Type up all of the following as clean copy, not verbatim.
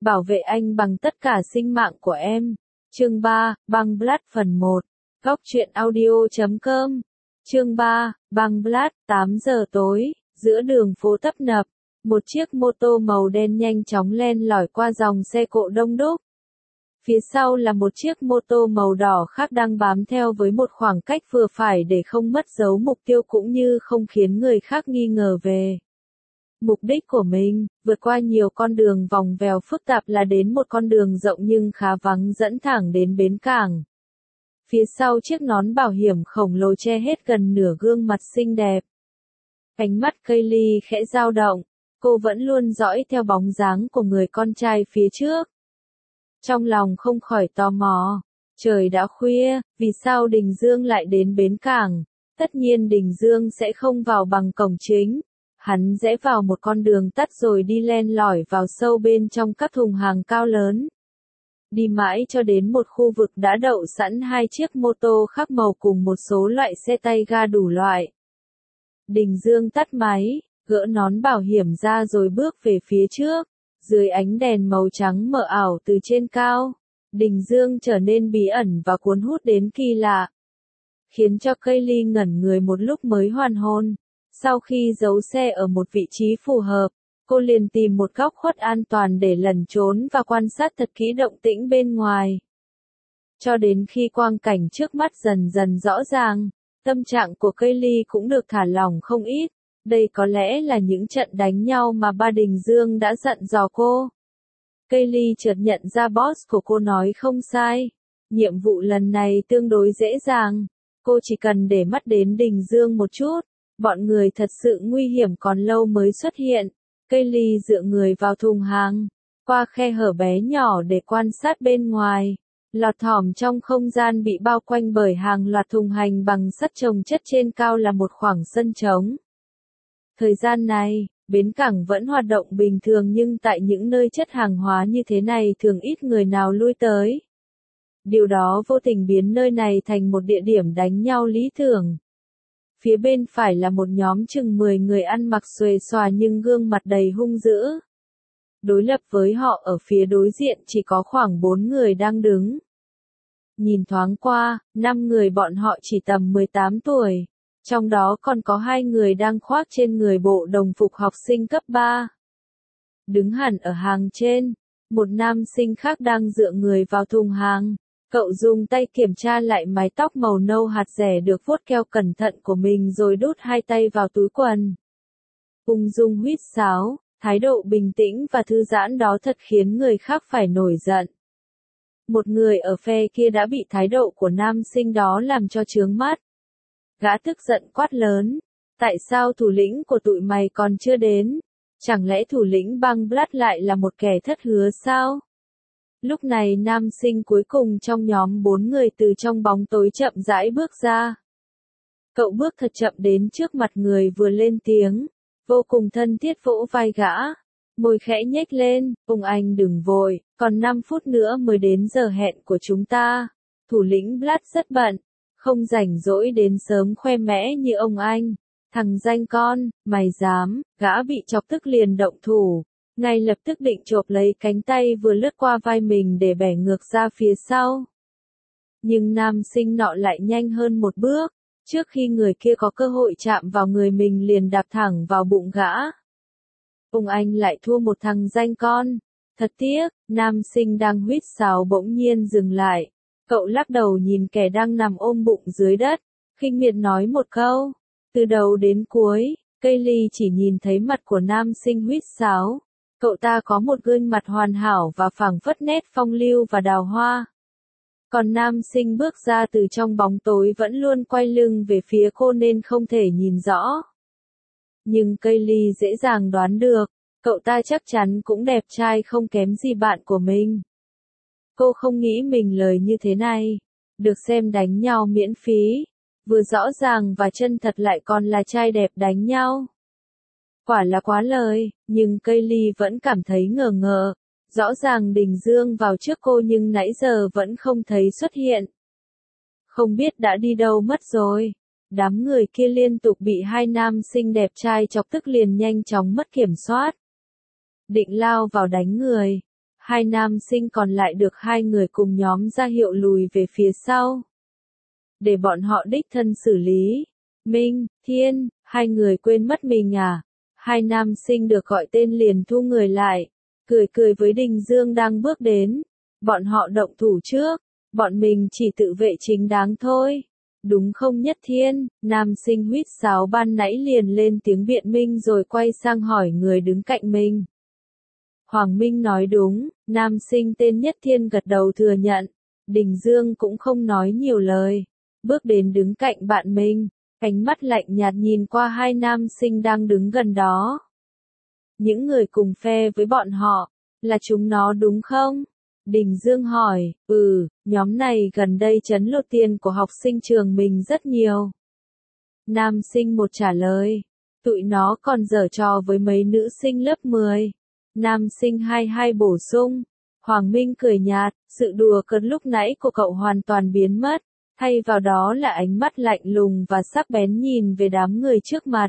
Bảo vệ anh bằng tất cả sinh mạng của em. Chương 3, Băng Blood phần 1. Góc truyện audio.com. Chương 3, Băng Blood, 8 giờ tối, giữa đường phố tấp nập, một chiếc mô tô màu đen nhanh chóng len lỏi qua dòng xe cộ đông đúc. Phía sau là một chiếc mô tô màu đỏ khác đang bám theo với một khoảng cách vừa phải để không mất dấu mục tiêu cũng như không khiến người khác nghi ngờ về mục đích của mình. Vượt qua nhiều con đường vòng vèo phức tạp là đến một con đường rộng nhưng khá vắng dẫn thẳng đến bến cảng. Phía sau chiếc nón bảo hiểm khổng lồ che hết gần nửa gương mặt xinh đẹp. Ánh mắt Kaylee khẽ dao động, cô vẫn luôn dõi theo bóng dáng của người con trai phía trước. Trong lòng không khỏi tò mò, trời đã khuya, vì sao Đình Dương lại đến bến cảng? Tất nhiên Đình Dương sẽ không vào bằng cổng chính. Hắn rẽ vào một con đường tắt rồi đi len lỏi vào sâu bên trong các thùng hàng cao lớn. Đi mãi cho đến một khu vực đã đậu sẵn hai chiếc mô tô khác màu cùng một số loại xe tay ga đủ loại. Đình Dương tắt máy, gỡ nón bảo hiểm ra rồi bước về phía trước. Dưới ánh đèn màu trắng mờ ảo từ trên cao, Đình Dương trở nên bí ẩn và cuốn hút đến kỳ lạ, khiến cho Kaylee ngẩn người một lúc mới hoàn hồn. Sau khi giấu xe ở một vị trí phù hợp, cô liền tìm một góc khuất an toàn để lẩn trốn và quan sát thật kỹ động tĩnh bên ngoài. Cho đến khi quang cảnh trước mắt dần dần rõ ràng, tâm trạng của Kaylee cũng được thả lỏng không ít. Đây có lẽ là những trận đánh nhau mà ba Đình Dương đã dặn dò cô. Kaylee chợt nhận ra boss của cô nói không sai. Nhiệm vụ lần này tương đối dễ dàng. Cô chỉ cần để mắt đến Đình Dương một chút. Bọn người thật sự nguy hiểm còn lâu mới xuất hiện. Kaylee dựa người vào thùng hàng, qua khe hở bé nhỏ để quan sát bên ngoài. Lọt thỏm trong không gian bị bao quanh bởi hàng loạt thùng hành bằng sắt chồng chất trên cao là một khoảng sân trống. Thời gian này, bến cảng vẫn hoạt động bình thường nhưng tại những nơi chất hàng hóa như thế này thường ít người nào lui tới. Điều đó vô tình biến nơi này thành một địa điểm đánh nhau lý tưởng. Phía bên phải là một nhóm chừng 10 người ăn mặc xuề xòa nhưng gương mặt đầy hung dữ. Đối lập với họ ở phía đối diện chỉ có khoảng 4 người đang đứng. Nhìn thoáng qua, 5 người bọn họ chỉ tầm 18 tuổi. Trong đó còn có 2 người đang khoác trên người bộ đồng phục học sinh cấp 3. Đứng hẳn ở hàng trên, một nam sinh khác đang dựa người vào thùng hàng. Cậu dùng tay kiểm tra lại mái tóc màu nâu hạt rẻ được vuốt keo cẩn thận của mình rồi đút hai tay vào túi quần. Ung dung huýt sáo, thái độ bình tĩnh và thư giãn đó thật khiến người khác phải nổi giận. Một người ở phe kia đã bị thái độ của nam sinh đó làm cho chướng mắt. Gã tức giận quát lớn, tại sao thủ lĩnh của tụi mày còn chưa đến? Chẳng lẽ thủ lĩnh Băng Blood lại là một kẻ thất hứa sao? Lúc này nam sinh cuối cùng trong nhóm 4 người từ trong bóng tối chậm rãi bước ra. Cậu bước thật chậm đến trước mặt người vừa lên tiếng, vô cùng thân thiết vỗ vai gã, môi khẽ nhếch lên, ông anh đừng vội, còn 5 phút nữa mới đến giờ hẹn của chúng ta. Thủ lĩnh Blood rất bận, không rảnh rỗi đến sớm khoe mẽ như ông anh. Thằng danh con, mày dám, gã bị chọc tức liền động thủ. Ngay lập tức định chộp lấy cánh tay vừa lướt qua vai mình để bẻ ngược ra phía sau. Nhưng nam sinh nọ lại nhanh hơn một bước, trước khi người kia có cơ hội chạm vào người mình liền đạp thẳng vào bụng gã. Ông anh lại thua một thằng danh con. Thật tiếc, nam sinh đang huýt sáo bỗng nhiên dừng lại. Cậu lắc đầu nhìn kẻ đang nằm ôm bụng dưới đất, khinh miệt nói một câu. Từ đầu đến cuối, Kaylee chỉ nhìn thấy mặt của nam sinh huýt sáo. Cậu ta có một gương mặt hoàn hảo và phảng phất nét phong lưu và đào hoa. Còn nam sinh bước ra từ trong bóng tối vẫn luôn quay lưng về phía cô nên không thể nhìn rõ. Nhưng Kaylee dễ dàng đoán được, cậu ta chắc chắn cũng đẹp trai không kém gì bạn của mình. Cô không nghĩ mình lời như thế này, được xem đánh nhau miễn phí, vừa rõ ràng và chân thật lại còn là trai đẹp đánh nhau. Quả là quá lời, nhưng Kaylee vẫn cảm thấy ngờ ngợ. Rõ ràng Đình Dương vào trước cô nhưng nãy giờ vẫn không thấy xuất hiện. Không biết đã đi đâu mất rồi. Đám người kia liên tục bị hai nam sinh đẹp trai chọc tức liền nhanh chóng mất kiểm soát. Định lao vào đánh người. Hai nam sinh còn lại được hai người cùng nhóm ra hiệu lùi về phía sau. Để bọn họ đích thân xử lý. Minh, Thiên, hai người quên mất mình à? Hai nam sinh được gọi tên liền thu người lại. Cười cười với Đình Dương đang bước đến. Bọn họ động thủ trước. Bọn mình chỉ tự vệ chính đáng thôi. Đúng không Nhất Thiên? Nam sinh huýt sáo ban nãy liền lên tiếng biện minh rồi quay sang hỏi người đứng cạnh mình. Hoàng Minh nói đúng, nam sinh tên Nhất Thiên gật đầu thừa nhận. Đình Dương cũng không nói nhiều lời. Bước đến đứng cạnh bạn mình, ánh mắt lạnh nhạt nhìn qua hai nam sinh đang đứng gần đó. Những người cùng phe với bọn họ, là chúng nó đúng không? Đình Dương hỏi, nhóm này gần đây trấn lột tiền của học sinh trường mình rất nhiều. Nam sinh một trả lời, tụi nó còn giở trò với mấy nữ sinh lớp 10. Nam sinh 22 bổ sung, Hoàng Minh cười nhạt, sự đùa cợt lúc nãy của cậu hoàn toàn biến mất, thay vào đó là ánh mắt lạnh lùng và sắc bén nhìn về đám người trước mặt.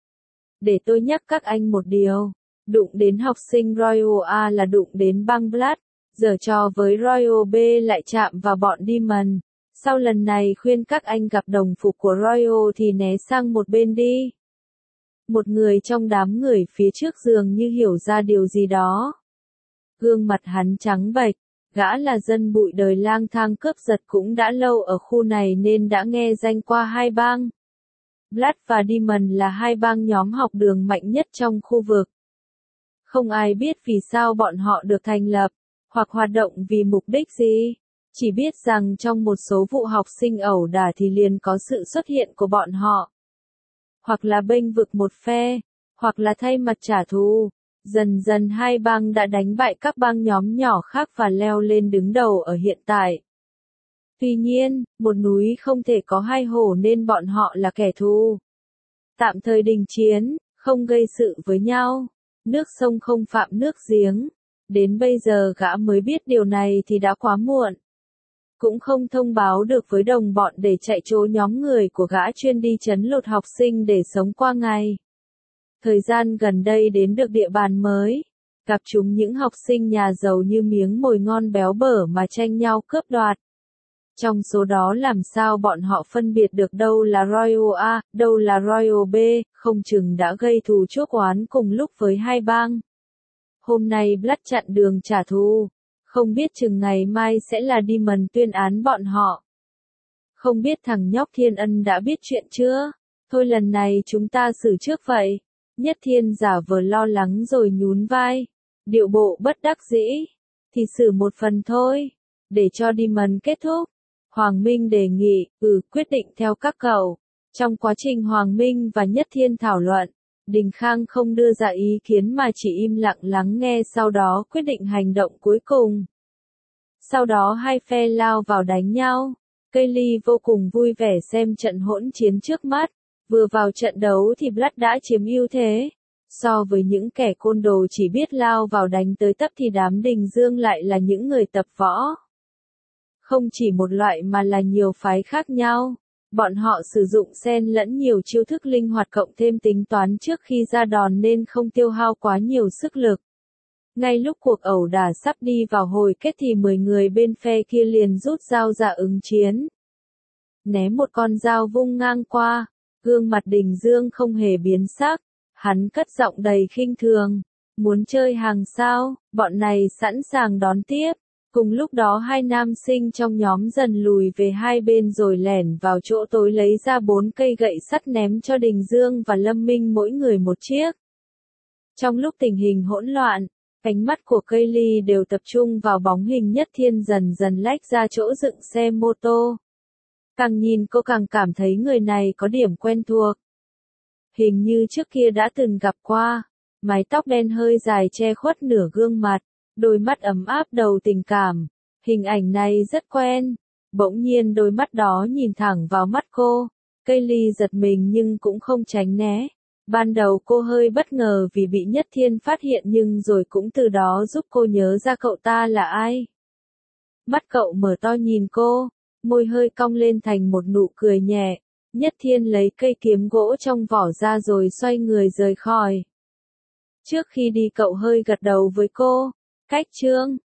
Để tôi nhắc các anh một điều, đụng đến học sinh Royal A là đụng đến băng Blood, giở trò với Royal B lại chạm vào bọn Demon. Sau lần này khuyên các anh gặp đồng phục của Royal thì né sang một bên đi. Một người trong đám người phía trước dường như hiểu ra điều gì đó. Gương mặt hắn trắng bệch, gã là dân bụi đời lang thang cướp giật cũng đã lâu ở khu này nên đã nghe danh qua hai bang. Blood và Demon là hai bang nhóm học đường mạnh nhất trong khu vực. Không ai biết vì sao bọn họ được thành lập, hoặc hoạt động vì mục đích gì. Chỉ biết rằng trong một số vụ học sinh ẩu đả thì liền có sự xuất hiện của bọn họ. Hoặc là bênh vực một phe, hoặc là thay mặt trả thù. Dần dần hai bang đã đánh bại các bang nhóm nhỏ khác và leo lên đứng đầu ở hiện tại. Tuy nhiên, một núi không thể có hai hổ nên bọn họ là kẻ thù. Tạm thời đình chiến, không gây sự với nhau. Nước sông không phạm nước giếng. Đến bây giờ gã mới biết điều này thì đã quá muộn. Cũng không thông báo được với đồng bọn để chạy trốn nhóm người của gã chuyên đi trấn lột học sinh để sống qua ngày. Thời gian gần đây đến được địa bàn mới, gặp chúng những học sinh nhà giàu như miếng mồi ngon béo bở mà tranh nhau cướp đoạt. Trong số đó làm sao bọn họ phân biệt được đâu là Royal A, đâu là Royal B, không chừng đã gây thù chuốc oán cùng lúc với hai bang. Hôm nay Blood chặn đường trả thù, không biết chừng ngày mai sẽ là Demon tuyên án bọn họ. Không biết thằng nhóc Thiên Ân đã biết chuyện chưa? Thôi lần này chúng ta xử trước vậy. Nhất Thiên giả vờ lo lắng rồi nhún vai. Điệu bộ bất đắc dĩ. Thì xử một phần thôi. Để cho Demon kết thúc. Hoàng Minh đề nghị, quyết định theo các cậu. Trong quá trình Hoàng Minh và Nhất Thiên thảo luận, Đình Khang không đưa ra ý kiến mà chỉ im lặng lắng nghe sau đó quyết định hành động cuối cùng. Sau đó hai phe lao vào đánh nhau. Kaylee vô cùng vui vẻ xem trận hỗn chiến trước mắt. Vừa vào trận đấu thì Blood đã chiếm ưu thế. So với những kẻ côn đồ chỉ biết lao vào đánh tới tấp thì đám Đình Dương lại là những người tập võ. Không chỉ một loại mà là nhiều phái khác nhau. Bọn họ sử dụng xen lẫn nhiều chiêu thức linh hoạt cộng thêm tính toán trước khi ra đòn nên không tiêu hao quá nhiều sức lực. Ngay lúc cuộc ẩu đả sắp đi vào hồi kết thì 10 người bên phe kia liền rút dao ra ứng chiến. Ném một con dao vung ngang qua, gương mặt Đình Dương không hề biến sắc, hắn cất giọng đầy khinh thường. Muốn chơi hàng sao, bọn này sẵn sàng đón tiếp. Cùng lúc đó hai nam sinh trong nhóm dần lùi về hai bên rồi lẻn vào chỗ tối lấy ra 4 cây gậy sắt ném cho Đình Dương và Lâm Minh mỗi người một chiếc. Trong lúc tình hình hỗn loạn, ánh mắt của Kaylee đều tập trung vào bóng hình Nhất Thiên dần dần lách ra chỗ dựng xe mô tô. Càng nhìn cô càng cảm thấy người này có điểm quen thuộc. Hình như trước kia đã từng gặp qua, mái tóc đen hơi dài che khuất nửa gương mặt. Đôi mắt ấm áp đầu tình cảm. Hình ảnh này rất quen. Bỗng nhiên đôi mắt đó nhìn thẳng vào mắt cô. Kaylee giật mình nhưng cũng không tránh né. Ban đầu cô hơi bất ngờ vì bị Nhất Thiên phát hiện nhưng rồi cũng từ đó giúp cô nhớ ra cậu ta là ai. Mắt cậu mở to nhìn cô. Môi hơi cong lên thành một nụ cười nhẹ. Nhất Thiên lấy cây kiếm gỗ trong vỏ ra rồi xoay người rời khỏi. Trước khi đi cậu hơi gật đầu với cô. Cách Trương,